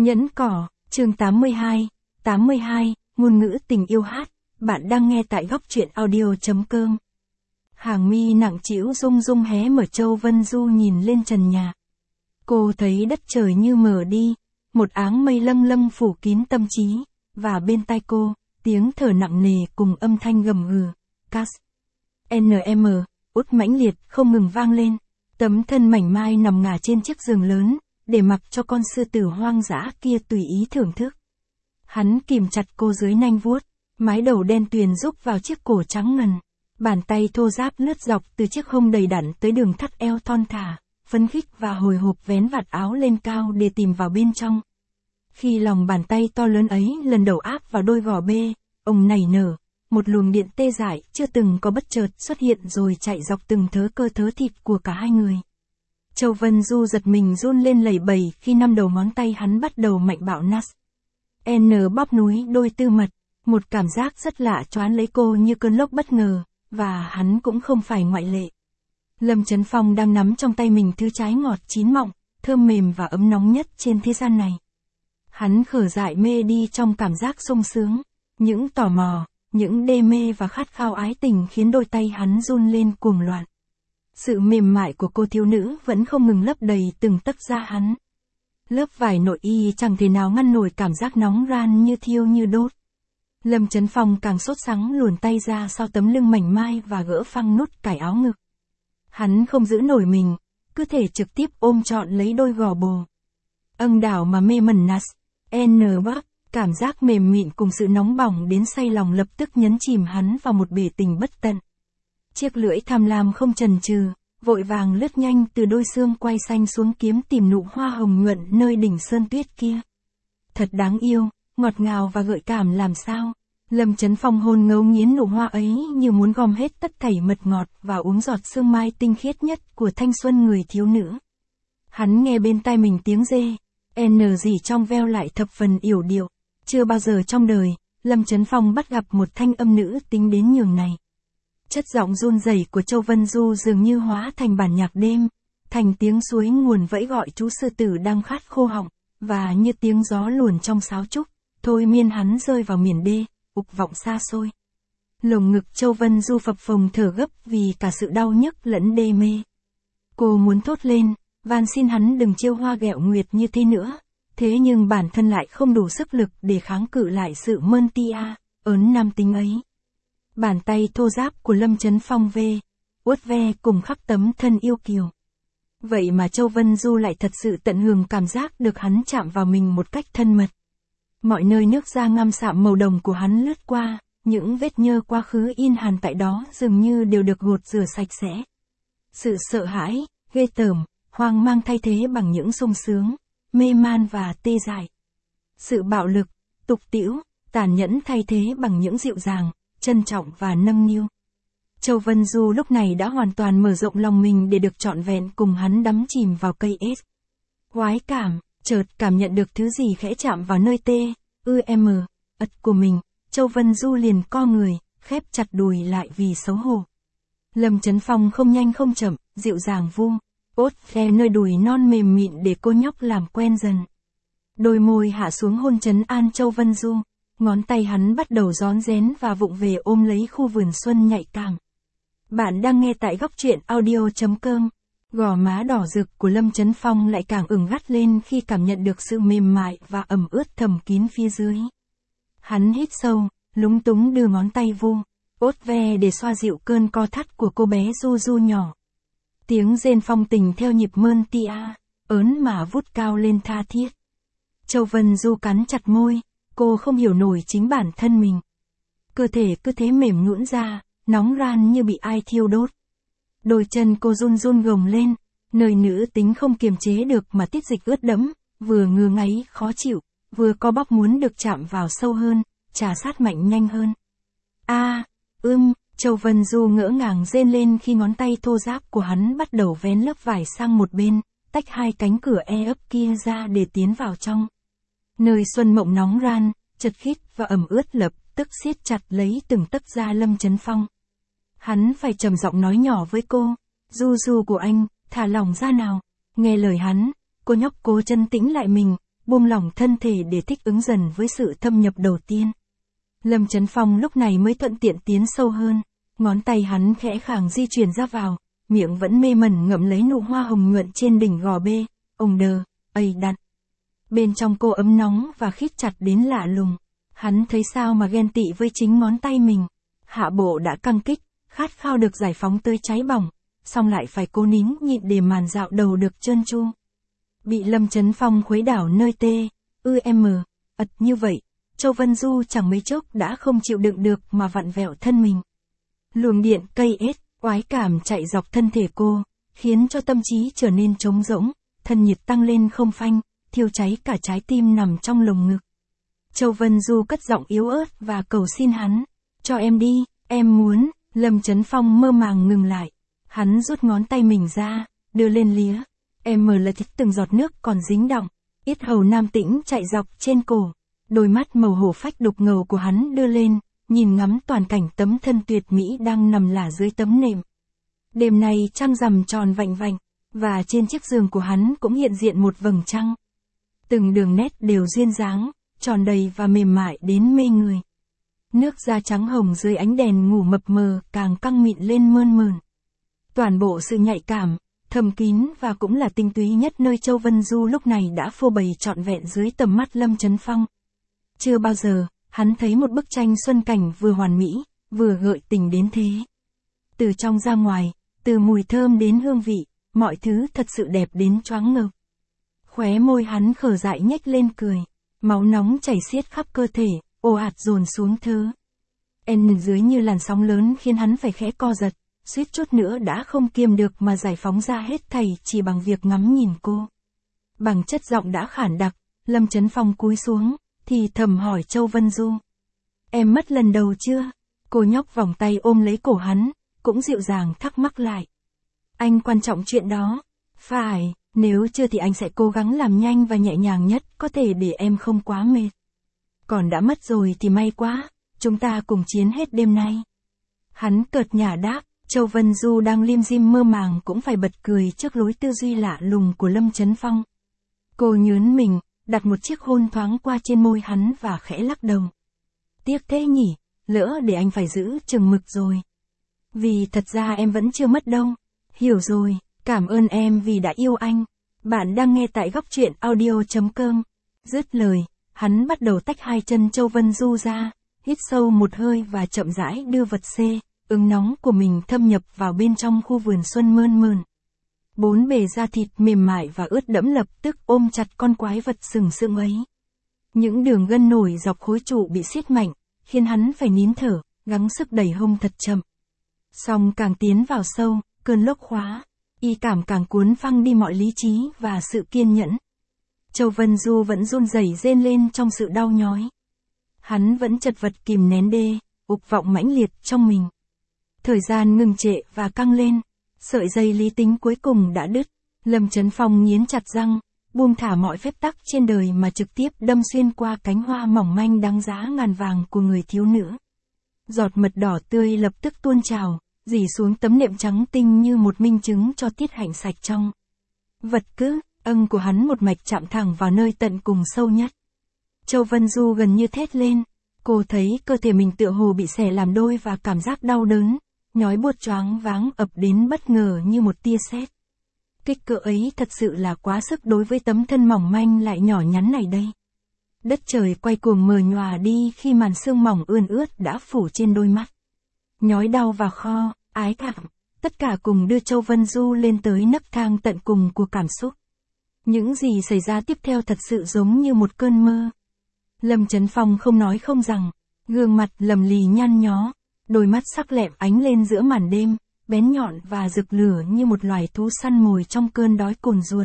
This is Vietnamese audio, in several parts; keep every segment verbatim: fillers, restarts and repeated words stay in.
Nhẫn cỏ, chương tám mươi hai, tám mươi hai, ngôn ngữ tình yêu hát, bạn đang nghe tại góc truyện audio.com. Hàng mi nặng trĩu rung rung hé mở. Châu Vân Du nhìn lên trần nhà. Cô thấy đất trời như mờ đi, một áng mây lâng lâng phủ kín tâm trí, và bên tai cô, tiếng thở nặng nề cùng âm thanh gầm gừ, Cas, en em, út mãnh liệt không ngừng vang lên. Tấm thân mảnh mai nằm ngả trên chiếc giường lớn, để mặc cho con sư tử hoang dã kia tùy ý thưởng thức. Hắn kìm chặt cô dưới nanh vuốt, mái đầu đen tuyền rúc vào chiếc cổ trắng ngần. Bàn tay thô ráp lướt dọc từ chiếc hông đầy đặn tới đường thắt eo thon thả, phấn khích và hồi hộp vén vạt áo lên cao để tìm vào bên trong. Khi lòng bàn tay to lớn ấy lần đầu áp vào đôi gò bê, ông nảy nở, một luồng điện tê dại chưa từng có bất chợt xuất hiện rồi chạy dọc từng thớ cơ thớ thịt của cả hai người. Châu Vân Du giật mình run lên lẩy bẩy khi năm đầu ngón tay hắn bắt đầu mạnh bạo nas. N bóp núi đôi tư mật, một cảm giác rất lạ choán lấy cô như cơn lốc bất ngờ, và hắn cũng không phải ngoại lệ. Lâm Chấn Phong đang nắm trong tay mình thứ trái ngọt chín mọng, thơm mềm và ấm nóng nhất trên thế gian này. Hắn khở dại mê đi trong cảm giác sung sướng, những tò mò, những đê mê và khát khao ái tình khiến đôi tay hắn run lên cuồng loạn. Sự mềm mại của cô thiếu nữ vẫn không ngừng lấp đầy từng tấc da hắn. Lớp vải nội y chẳng thể nào ngăn nổi cảm giác nóng ran như thiêu như đốt. Lâm Chấn Phong càng sốt sắng luồn tay ra sau tấm lưng mảnh mai và gỡ phăng nút cài áo ngực. Hắn không giữ nổi mình, cứ thể trực tiếp ôm trọn lấy đôi gò bồ. Âng đảo mà mê mẩn nas, n bắp, cảm giác mềm mịn cùng sự nóng bỏng đến say lòng lập tức nhấn chìm hắn vào một bể tình bất tận. Chiếc lưỡi tham lam không chần chừ, vội vàng lướt nhanh từ đôi xương quai xanh xuống kiếm tìm nụ hoa hồng nhuận nơi đỉnh sơn tuyết kia. Thật đáng yêu, ngọt ngào và gợi cảm làm sao. Lâm Chấn Phong hôn ngấu nghiến nụ hoa ấy như muốn gom hết tất thảy mật ngọt và uống giọt sương mai tinh khiết nhất của thanh xuân người thiếu nữ. Hắn nghe bên tai mình tiếng dê, n gì trong veo lại thập phần yểu điệu. Chưa bao giờ trong đời, Lâm Chấn Phong bắt gặp một thanh âm nữ tính đến nhường này. Chất giọng run rẩy của Châu Vân Du dường như hóa thành bản nhạc đêm, thành tiếng suối nguồn vẫy gọi chú sư tử đang khát khô họng, và như tiếng gió luồn trong sáo trúc, thôi miên hắn rơi vào miền đê, ục vọng xa xôi. Lồng ngực Châu Vân Du phập phồng thở gấp vì cả sự đau nhức lẫn đê mê. Cô muốn thốt lên, van xin hắn đừng trêu hoa ghẹo nguyệt như thế nữa, thế nhưng bản thân lại không đủ sức lực để kháng cự lại sự mơn tia, ớn nam tính ấy. Bàn tay thô ráp của Lâm Chấn Phong vê, uốt ve cùng khắp tấm thân yêu kiều. Vậy mà Châu Vân Du lại thật sự tận hưởng cảm giác được hắn chạm vào mình một cách thân mật. Mọi nơi nước da ngăm sạm màu đồng của hắn lướt qua, những vết nhơ quá khứ in hằn tại đó dường như đều được gột rửa sạch sẽ. Sự sợ hãi, ghê tởm, hoang mang thay thế bằng những sung sướng, mê man và tê dại. Sự bạo lực, tục tĩu, tàn nhẫn thay thế bằng những dịu dàng, trân trọng và nâng niu. Châu Vân Du lúc này đã hoàn toàn mở rộng lòng mình để được trọn vẹn cùng hắn đắm chìm vào cây ếch. Khoái cảm, chợt cảm nhận được thứ gì khẽ chạm vào nơi tê, ư em, ật của mình, Châu Vân Du liền co người, khép chặt đùi lại vì xấu hổ. Lâm Chấn Phong không nhanh không chậm, dịu dàng vu, ốt ve nơi đùi non mềm mịn để cô nhóc làm quen dần. Đôi môi hạ xuống hôn trấn an Châu Vân Du. Ngón tay hắn bắt đầu rón rén và vụng về ôm lấy khu vườn xuân nhạy cảm. Bạn đang nghe tại góc truyện audio.com. Gò má đỏ rực của Lâm Chấn Phong lại càng ửng gắt lên khi cảm nhận được sự mềm mại và ẩm ướt thầm kín phía dưới. Hắn hít sâu, lúng túng đưa ngón tay vu, ốt ve để xoa dịu cơn co thắt của cô bé Du Du nhỏ. Tiếng rên phong tình theo nhịp mơn tia, ớn mà vút cao lên tha thiết. Châu Vân Du cắn chặt môi. Cô không hiểu nổi chính bản thân mình. Cơ thể cứ thế mềm nhũn ra, nóng ran như bị ai thiêu đốt. Đôi chân cô run run gồng lên, nơi nữ tính không kiềm chế được mà tiết dịch ướt đẫm, vừa ngứa ngáy khó chịu, vừa co bóc muốn được chạm vào sâu hơn, trà sát mạnh nhanh hơn. A, à, ưm, Châu Vân Du ngỡ ngàng rên lên khi ngón tay thô ráp của hắn bắt đầu vén lớp vải sang một bên, tách hai cánh cửa e ấp kia ra để tiến vào trong. Nơi xuân mộng nóng ran, chật khít và ẩm ướt lập tức siết chặt lấy từng tấc da Lâm Chấn Phong. Hắn phải trầm giọng nói nhỏ với cô, Du Du của anh, thả lỏng ra nào. Nghe lời hắn, cô nhóc cố chân tĩnh lại mình, buông lỏng thân thể để thích ứng dần với sự thâm nhập đầu tiên. Lâm Chấn Phong lúc này mới thuận tiện tiến sâu hơn, ngón tay hắn khẽ khàng di chuyển ra vào, miệng vẫn mê mẩn ngậm lấy nụ hoa hồng nhuận trên đỉnh gò bê, ông đờ, ây đặt. Bên trong cô ấm nóng và khít chặt đến lạ lùng, hắn thấy sao mà ghen tị với chính ngón tay mình. Hạ bộ đã căng kích, khát khao được giải phóng tới cháy bỏng, xong lại phải cố nín nhịn để màn dạo đầu được trơn tru. Bị Lâm Chấn Phong khuấy đảo nơi tê, ư em ật như vậy, Châu Vân Du chẳng mấy chốc đã không chịu đựng được mà vặn vẹo thân mình. Luồng điện cây ết, oái cảm chạy dọc thân thể cô, khiến cho tâm trí trở nên trống rỗng, thân nhiệt tăng lên không phanh, thiêu cháy cả trái tim nằm trong lồng ngực. Châu Vân Du cất giọng yếu ớt và cầu xin hắn, cho em đi, em muốn. Lâm Chấn Phong mơ màng ngừng lại, hắn rút ngón tay mình ra, đưa lên lía, em mở là thịt từng giọt nước còn dính đọng, yết hầu nam tĩnh chạy dọc trên cổ, đôi mắt màu hổ phách đục ngầu của hắn đưa lên, nhìn ngắm toàn cảnh tấm thân tuyệt mỹ đang nằm lả dưới tấm nệm. Đêm nay trăng rằm tròn vành vành, và trên chiếc giường của hắn cũng hiện diện một vầng trăng. Từng đường nét đều duyên dáng, tròn đầy và mềm mại đến mê người. Nước da trắng hồng dưới ánh đèn ngủ mập mờ càng căng mịn lên mơn mởn. Toàn bộ sự nhạy cảm, thầm kín và cũng là tinh túy nhất nơi Châu Vân Du lúc này đã phô bày trọn vẹn dưới tầm mắt Lâm Chấn Phong. Chưa bao giờ, hắn thấy một bức tranh xuân cảnh vừa hoàn mỹ, vừa gợi tình đến thế. Từ trong ra ngoài, từ mùi thơm đến hương vị, mọi thứ thật sự đẹp đến choáng ngợp. Khóe môi hắn khở dại nhếch lên cười, máu nóng chảy xiết khắp cơ thể, ồ ạt dồn xuống thớ. En dưới như làn sóng lớn khiến hắn phải khẽ co giật, suýt chút nữa đã không kiềm được mà giải phóng ra hết thảy chỉ bằng việc ngắm nhìn cô. Bằng chất giọng đã khản đặc, Lâm Chấn Phong cúi xuống, thì thầm hỏi Châu Vân Du. Em mất lần đầu chưa? Cô nhóc vòng tay ôm lấy cổ hắn, cũng dịu dàng thắc mắc lại. Anh quan trọng chuyện đó. Phải, nếu chưa thì anh sẽ cố gắng làm nhanh và nhẹ nhàng nhất có thể để em không quá mệt. Còn đã mất rồi thì may quá, chúng ta cùng chiến hết đêm nay. Hắn cợt nhả đáp, Châu Vân Du đang lim dim mơ màng cũng phải bật cười trước lối tư duy lạ lùng của Lâm Chấn Phong. Cô nhớn mình, đặt một chiếc hôn thoáng qua trên môi hắn và khẽ lắc đầu. Tiếc thế nhỉ, lỡ để anh phải giữ chừng mực rồi. Vì thật ra em vẫn chưa mất đâu. Hiểu rồi, cảm ơn em vì đã yêu anh. Bạn đang nghe tại góc truyện audio chấm com. Dứt lời, hắn bắt đầu tách hai chân Châu Vân Du ra, hít sâu một hơi và chậm rãi đưa vật xê, ưng nóng của mình thâm nhập vào bên trong khu vườn xuân mơn mởn. Bốn bề da thịt mềm mại và ướt đẫm lập tức ôm chặt con quái vật sừng sững ấy. Những đường gân nổi dọc khối trụ bị siết mạnh, khiến hắn phải nín thở, gắng sức đẩy hông thật chậm. Song càng tiến vào sâu, cơn lốc khóa, y cảm càng cuốn phăng đi mọi lý trí và sự kiên nhẫn. Châu Vân Du vẫn run rẩy rên lên trong sự đau nhói. Hắn vẫn chật vật kìm nén đê, ục vọng mãnh liệt trong mình. Thời gian ngừng trệ và căng lên, sợi dây lý tính cuối cùng đã đứt. Lâm Chấn Phong nghiến chặt răng, buông thả mọi phép tắc trên đời mà trực tiếp đâm xuyên qua cánh hoa mỏng manh đáng giá ngàn vàng của người thiếu nữ. Giọt mật đỏ tươi lập tức tuôn trào, rỉ xuống tấm nệm trắng tinh như một minh chứng cho tiết hạnh sạch trong. Vật cứ, âng của hắn một mạch chạm thẳng vào nơi tận cùng sâu nhất. Châu Vân Du gần như thét lên, cô thấy cơ thể mình tựa hồ bị xẻ làm đôi và cảm giác đau đớn, nhói buốt choáng váng ập đến bất ngờ như một tia sét. Kích cỡ ấy thật sự là quá sức đối với tấm thân mỏng manh lại nhỏ nhắn này đây. Đất trời quay cuồng mờ nhòa đi khi màn sương mỏng ươn ướt đã phủ trên đôi mắt. Nhói đau và kho, ái cảm, tất cả cùng đưa Châu Vân Du lên tới nấc thang tận cùng của cảm xúc. Những gì xảy ra tiếp theo thật sự giống như một cơn mơ. Lâm Chấn Phong không nói không rằng, gương mặt lầm lì nhăn nhó, đôi mắt sắc lẹm ánh lên giữa màn đêm, bén nhọn và rực lửa như một loài thú săn mồi trong cơn đói cồn ruột.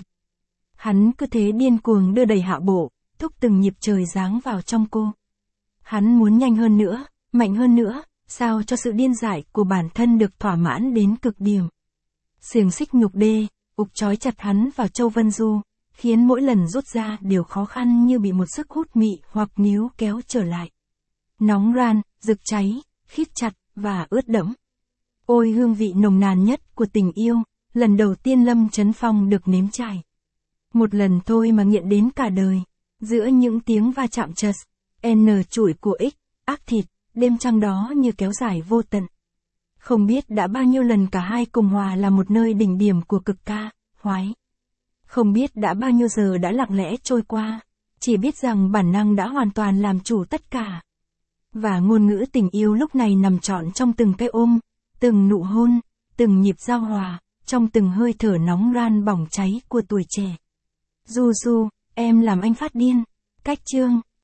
Hắn cứ thế điên cuồng đưa đẩy hạ bộ, thúc từng nhịp trời giáng vào trong cô. Hắn muốn nhanh hơn nữa, mạnh hơn nữa, sao cho sự điên dại của bản thân được thỏa mãn đến cực điểm. Xiềng xích nhục đê, ục trói chặt hắn vào Châu Vân Du, khiến mỗi lần rút ra đều khó khăn như bị một sức hút mị hoặc níu kéo trở lại. Nóng ran, rực cháy, khít chặt, và ướt đẫm. Ôi hương vị nồng nàn nhất của tình yêu, lần đầu tiên Lâm Chấn Phong được nếm trải. Một lần thôi mà nghiện đến cả đời. Giữa những tiếng va chạm chật, N chủi của X, ác thịt, đêm trăng đó như kéo dài vô tận. Không biết đã bao nhiêu lần cả hai cùng hòa là một nơi đỉnh điểm của cực ca, hoái. Không biết đã bao nhiêu giờ đã lặng lẽ trôi qua, chỉ biết rằng bản năng đã hoàn toàn làm chủ tất cả. Và ngôn ngữ tình yêu lúc này nằm trọn trong từng cái ôm, từng nụ hôn, từng nhịp giao hòa, trong từng hơi thở nóng ran bỏng cháy của tuổi trẻ. Du Du, em làm anh phát điên. Cách chương